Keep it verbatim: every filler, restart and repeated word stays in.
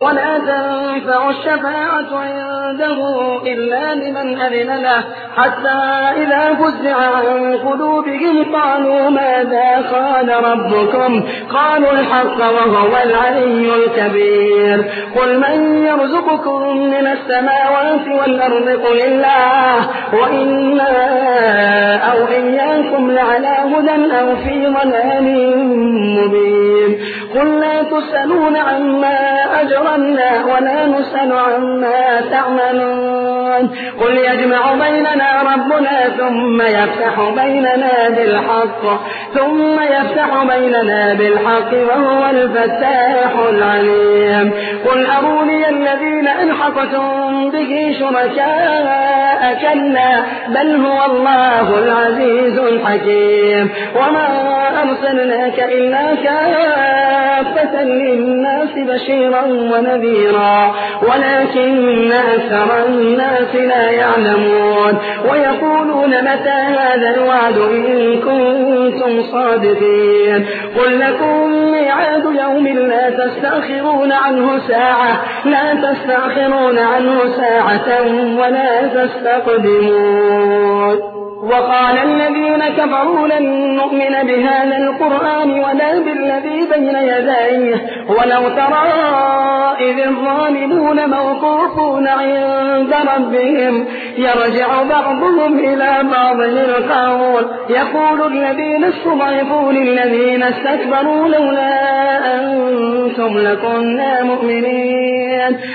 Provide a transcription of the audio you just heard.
ولا تنفع الشفاعة عنده إلا لمن أذن له حتى إذا فزع عن قلوبهم قالوا ماذا قال ربكم قالوا الحق وهو العلي الكبير قل من يرزقكم من السماوات والأرض قل الله وإنا أو إياكم لعلى هدى أو في ضلال مبين قل لا تسألون عما أجرمنا ولا نسأل عما تعملون قل يجمع بيننا ربنا ثم يفتح بيننا بالحق ثم يفتح بيننا بالحق وهو الفتاح العليم قل أروني الذين ألحقتم به شركاء كلا بل هو الله العزيز الحكيم وما أرسلناك إلا كافة للناس بشيرا ونذيرا ولكن أكثر الناس لا يعلمون ويقولون متى هذا الوعد إن كنتم صادقين قل لكم ميعاد يوم لا تستأخرون عنه ساعة لا تستأخرون عنه ساعة ولا تستقدمون وقال الذين كفروا لن نؤمن بهذا القرآن ولا بالذي بين يديه ولو ترى إذ الظالمون موقوفون عند ربهم يرجع بعضهم إلى بعض القول يقول الذين استضعفوا للذين استكبروا لولا أنتم لكنا مؤمنين